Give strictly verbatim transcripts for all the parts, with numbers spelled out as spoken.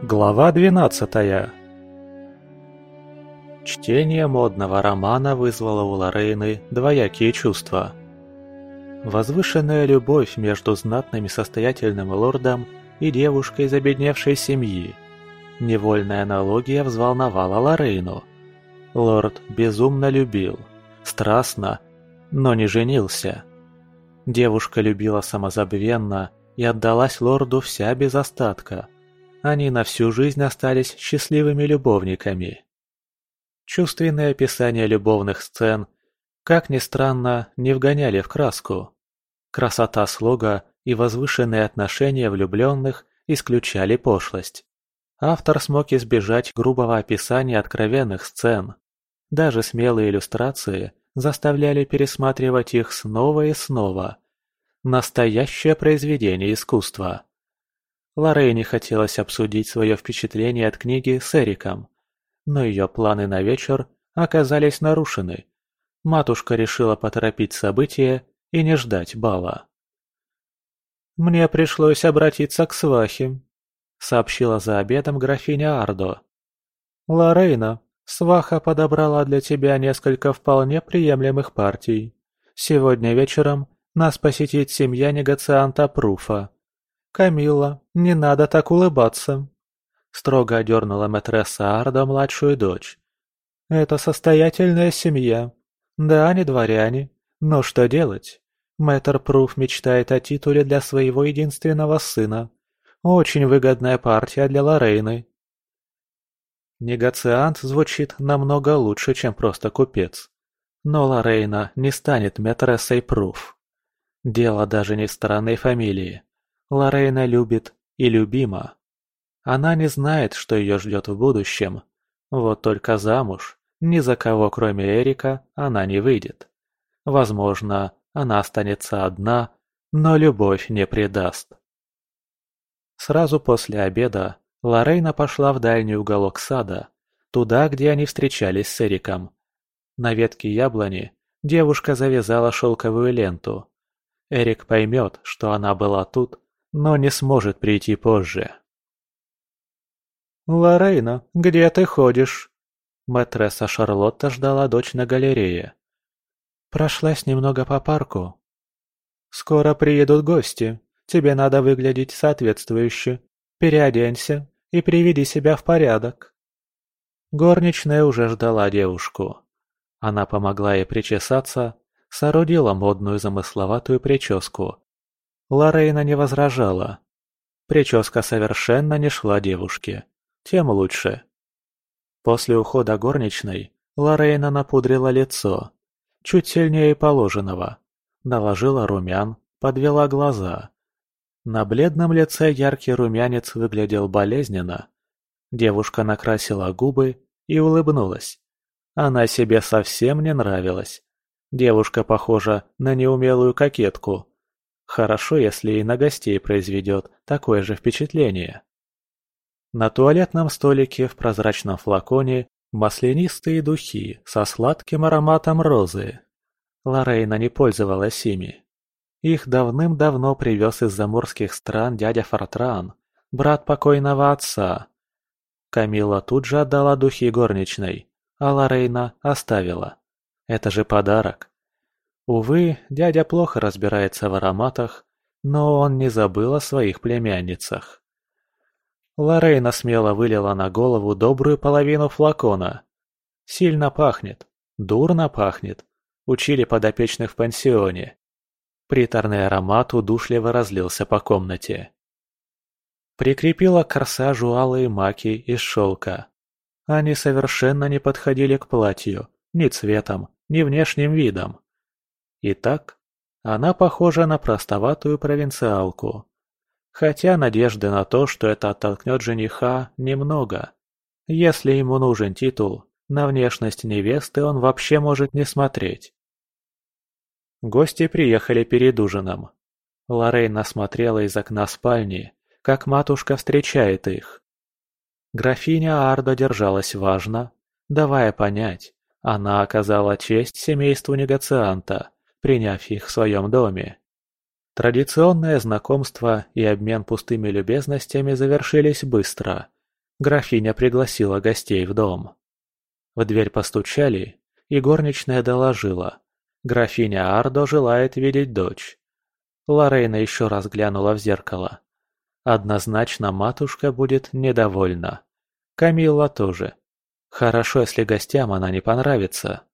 Глава двенадцатая. Чтение модного романа вызвало у Лорейны двоякие чувства. Возвышенная любовь между знатным и состоятельным лордом и девушкой из обедневшей семьи. Невольная аналогия взволновала Лорейну. Лорд безумно любил, страстно, но не женился. Девушка любила самозабвенно и отдалась лорду вся без остатка. Они на всю жизнь остались счастливыми любовниками. Чувственные описания любовных сцен, как ни странно, не вгоняли в краску. Красота слога и возвышенные отношения влюбленных исключали пошлость. Автор смог избежать грубого описания откровенных сцен. Даже смелые иллюстрации заставляли пересматривать их снова и снова. Настоящее произведение искусства. Лорейне хотелось обсудить свое впечатление от книги с Эриком, но ее планы на вечер оказались нарушены. Матушка решила поторопить события и не ждать бала. «Мне пришлось обратиться к свахе», — сообщила за обедом графиня Ардо. «Лорейна, сваха подобрала для тебя несколько вполне приемлемых партий. Сегодня вечером нас посетит семья негацианта Пруфа. «Камилла, не надо так улыбаться», — строго одернула мэтресса Ардо младшую дочь. «Это состоятельная семья. Да, они дворяне. Но что делать? Мэтр Пруф мечтает о титуле для своего единственного сына. Очень выгодная партия для Лорейны». Негациант звучит намного лучше, чем просто купец. Но Лорейна не станет мэтрессой Пруф. Дело даже не в странной фамилии. Лорейна любит и любима. Она не знает, что ее ждет в будущем. Вот только замуж ни за кого, кроме Эрика, она не выйдет. Возможно, она останется одна, но любовь не предаст. Сразу после обеда Лорейна пошла в дальний уголок сада, туда, где они встречались с Эриком. На ветке яблони девушка завязала шелковую ленту. Эрик поймет, что она была тут, но не сможет прийти позже. «Лорейна, где ты ходишь?» Мэтресса Шарлотта ждала дочь на галерее. «Прошлась немного по парку». «Скоро приедут гости. Тебе надо выглядеть соответствующе. Переоденься и приведи себя в порядок». Горничная уже ждала девушку. Она помогла ей причесаться, соорудила модную замысловатую прическу. Лорейна не возражала. Прическа совершенно не шла девушке. Тем лучше. После ухода горничной Лорейна напудрила лицо. Чуть сильнее положенного. Наложила румян, подвела глаза. На бледном лице яркий румянец выглядел болезненно. Девушка накрасила губы и улыбнулась. Она себе совсем не нравилась. Девушка похожа на неумелую кокетку. Хорошо, если и на гостей произведет такое же впечатление. На туалетном столике в прозрачном флаконе маслянистые духи со сладким ароматом розы. Лорейна не пользовалась ими. Их давным-давно привез из заморских стран дядя Фортран, брат покойного отца. Камилла тут же отдала духи горничной, а Лорейна оставила. Это же подарок. Увы, дядя плохо разбирается в ароматах, но он не забыл о своих племянницах. Лорейна смело вылила на голову добрую половину флакона. Сильно пахнет, дурно пахнет, учили подопечных в пансионе. Приторный аромат удушливо разлился по комнате. Прикрепила к корсажу алые маки из шелка. Они совершенно не подходили к платью, ни цветом, ни внешним видом. Итак, она похожа на простоватую провинциалку. Хотя надежды на то, что это оттолкнет жениха, немного. Если ему нужен титул, на внешность невесты он вообще может не смотреть. Гости приехали перед ужином. Лорейна смотрела из окна спальни, как матушка встречает их. Графиня Ардо держалась важно, давая понять, она оказала честь семейству негацианта, приняв их в своем доме. Традиционное знакомство и обмен пустыми любезностями завершились быстро. Графиня пригласила гостей в дом. В дверь постучали, и горничная доложила. Графиня Ардо желает видеть дочь. Лорейна еще раз глянула в зеркало. Однозначно матушка будет недовольна. Камилла тоже. Хорошо, если гостям она не понравится.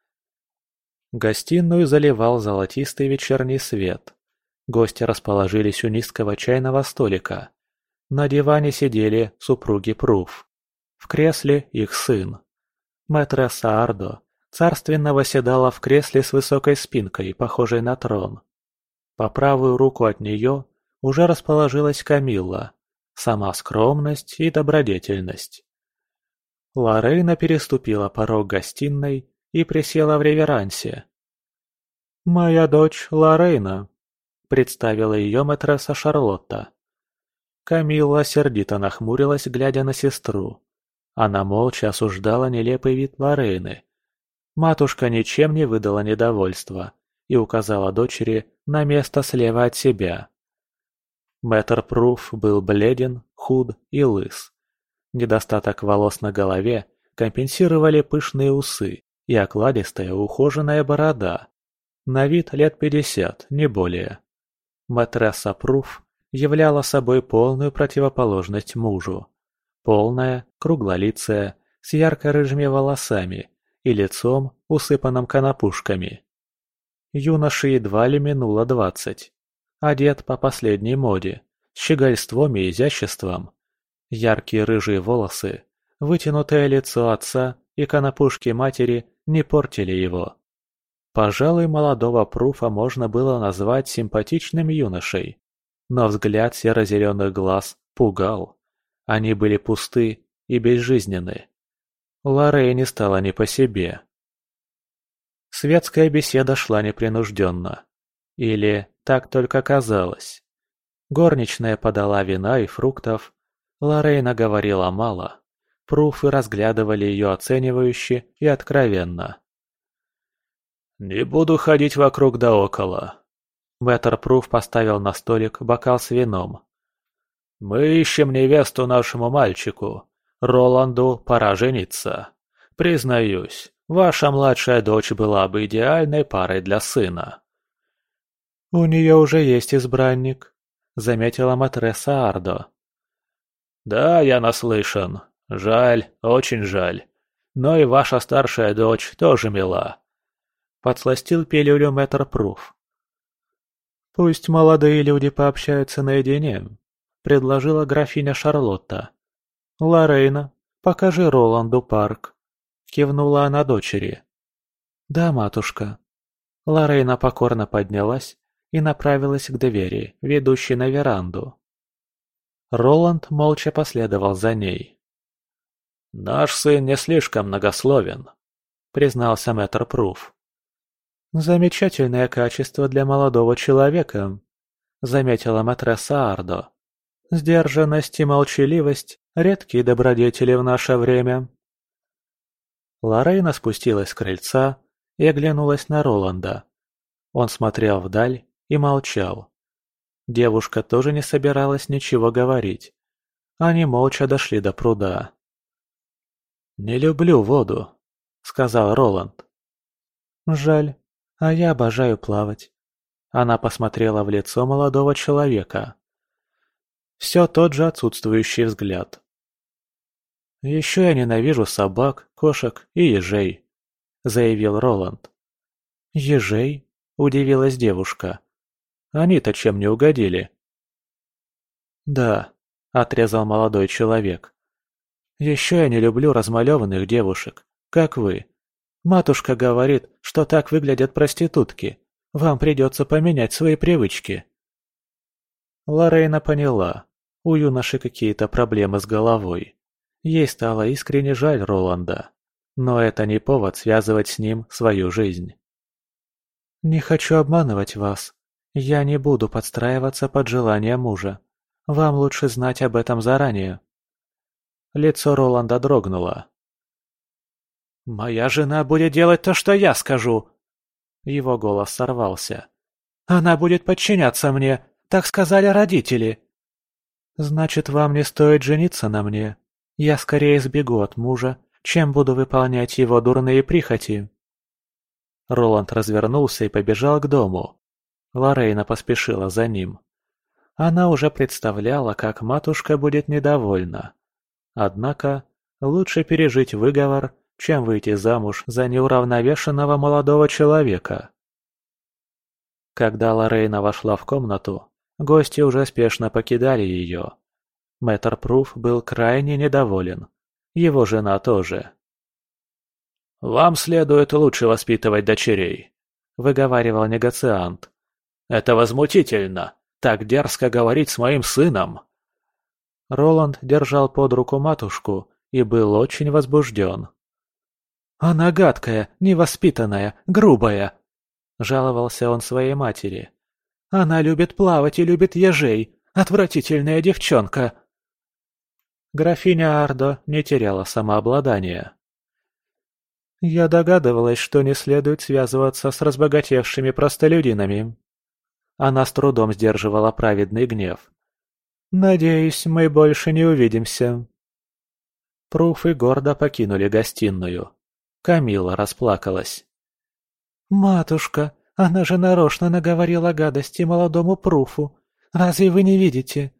Гостиную заливал золотистый вечерний свет. Гости расположились у низкого чайного столика. На диване сидели супруги Пруф. В кресле их сын. Мэтресса Ардо царственно восседала в кресле с высокой спинкой, похожей на трон. По правую руку от нее уже расположилась Камилла, сама скромность и добродетельность. Лорейна переступила порог гостиной и присела в реверансе. «Моя дочь Лорейна», — представила ее мэтресса Шарлотта. Камилла сердито нахмурилась, глядя на сестру. Она молча осуждала нелепый вид Лорейны. Матушка ничем не выдала недовольства и указала дочери на место слева от себя. Мэтр Пруф был бледен, худ и лыс. Недостаток волос на голове компенсировали пышные усы и окладистая ухоженная борода. На вид лет пятьдесят, не более. Мэтресса Пруф являла собой полную противоположность мужу. Полная, круглолицая, с ярко-рыжими волосами и лицом, усыпанным конопушками. Юноше едва ли минуло двадцать. Одет по последней моде, с щегольством и изяществом. Яркие рыжие волосы, вытянутое лицо отца и конопушки матери не портили его. Пожалуй, молодого Пруфа можно было назвать симпатичным юношей, но взгляд серо-зеленых глаз пугал. Они были пусты и безжизненны. Лорейне стало не по себе. Светская беседа шла непринужденно. Или так только казалось. Горничная подала вина и фруктов. Лорейна говорила мало. Пруфы разглядывали ее оценивающе и откровенно. «Не буду ходить вокруг да около». Мэтр Пруф поставил на столик бокал с вином. «Мы ищем невесту нашему мальчику. Роланду пора жениться. Признаюсь, ваша младшая дочь была бы идеальной парой для сына». «У нее уже есть избранник», — заметила мэтресса Ардо. «Да, я наслышан. Жаль, очень жаль. Но и ваша старшая дочь тоже мила». Подсластил пилюлю мэтр Пруф. «Пусть молодые люди пообщаются наедине», — предложила графиня Шарлотта. «Лорейна, покажи Роланду парк», — кивнула она дочери. «Да, матушка». Лорейна покорно поднялась и направилась к двери, ведущей на веранду. Роланд молча последовал за ней. «Наш сын не слишком многословен», — признался мэтр Пруф. «Замечательное качество для молодого человека», — заметила мэтресса Ардо. «Сдержанность и молчаливость — редкие добродетели в наше время». Лорейна спустилась с крыльца и оглянулась на Роланда. Он смотрел вдаль и молчал. Девушка тоже не собиралась ничего говорить. Они молча дошли до пруда. «Не люблю воду», — сказал Роланд. «Жаль. А я обожаю плавать». Она посмотрела в лицо молодого человека. Все тот же отсутствующий взгляд. «Еще я ненавижу собак, кошек и ежей», — заявил Роланд. «Ежей?» — удивилась девушка. «Они-то чем не угодили?» «Да», — отрезал молодой человек. «Еще я не люблю размалеванных девушек, как вы. Матушка говорит, что так выглядят проститутки. Вам придется поменять свои привычки». Лорейна поняла. У юноши какие-то проблемы с головой. Ей стало искренне жаль Роланда. Но это не повод связывать с ним свою жизнь. «Не хочу обманывать вас. Я не буду подстраиваться под желания мужа. Вам лучше знать об этом заранее». Лицо Роланда дрогнуло. «Моя жена будет делать то, что я скажу!» Его голос сорвался. «Она будет подчиняться мне, так сказали родители!» «Значит, вам не стоит жениться на мне. Я скорее сбегу от мужа, чем буду выполнять его дурные прихоти». Роланд развернулся и побежал к дому. Лорейна поспешила за ним. Она уже представляла, как матушка будет недовольна. Однако лучше пережить выговор, чем выйти замуж за неуравновешенного молодого человека. Когда Лорейна вошла в комнату, гости уже спешно покидали ее. Мэтр Пруф был крайне недоволен. Его жена тоже. «Вам следует лучше воспитывать дочерей», — выговаривал негациант. «Это возмутительно, так дерзко говорить с моим сыном». Роланд держал под руку матушку и был очень возбужден. «Она гадкая, невоспитанная, грубая», — жаловался он своей матери. «Она любит плавать и любит ежей, отвратительная девчонка». Графиня Ардо не теряла самообладания. «Я догадывалась, что не следует связываться с разбогатевшими простолюдинами». Она с трудом сдерживала праведный гнев. «Надеюсь, мы больше не увидимся». Пруф и гордо покинули гостиную. Камилла расплакалась. «Матушка, она же нарочно наговорила гадости молодому Пруфу. Разве вы не видите?»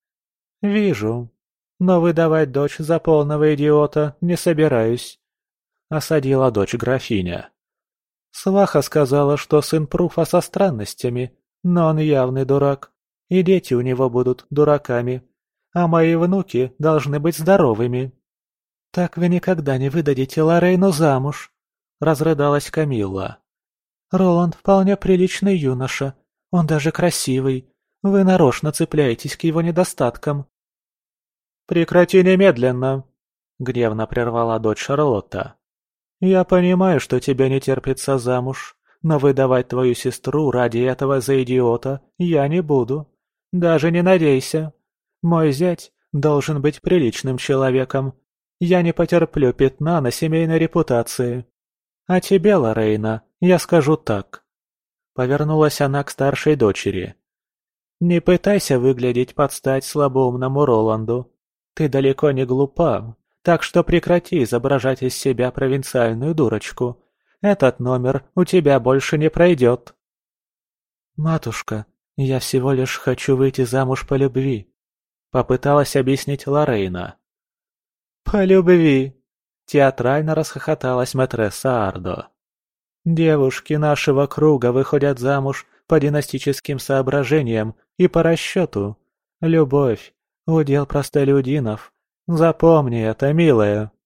«Вижу. Но выдавать дочь за полного идиота не собираюсь», — осадила дочь графиня. «Сваха сказала, что сын Пруфа со странностями, но он явный дурак, и дети у него будут дураками, а мои внуки должны быть здоровыми». «Так вы никогда не выдадите Лорейну замуж», — разрыдалась Камилла. «Роланд вполне приличный юноша, он даже красивый, вы нарочно цепляетесь к его недостаткам». «Прекрати немедленно!» — гневно прервала дочь Шарлотта. «Я понимаю, что тебе не терпится замуж, но выдавать твою сестру ради этого за идиота я не буду. Даже не надейся. Мой зять должен быть приличным человеком. Я не потерплю пятна на семейной репутации. А тебе, Лорейна, я скажу так». Повернулась она к старшей дочери. «Не пытайся выглядеть под стать слабоумному Роланду. Ты далеко не глупа, так что прекрати изображать из себя провинциальную дурочку. Этот номер у тебя больше не пройдет». «Матушка, я всего лишь хочу выйти замуж по любви», — попыталась объяснить Лорейна. «По любви!» — театрально расхохоталась мэтресса Ардо. «Девушки нашего круга выходят замуж по династическим соображениям и по расчету. Любовь — удел простолюдинов. Запомни это, милая».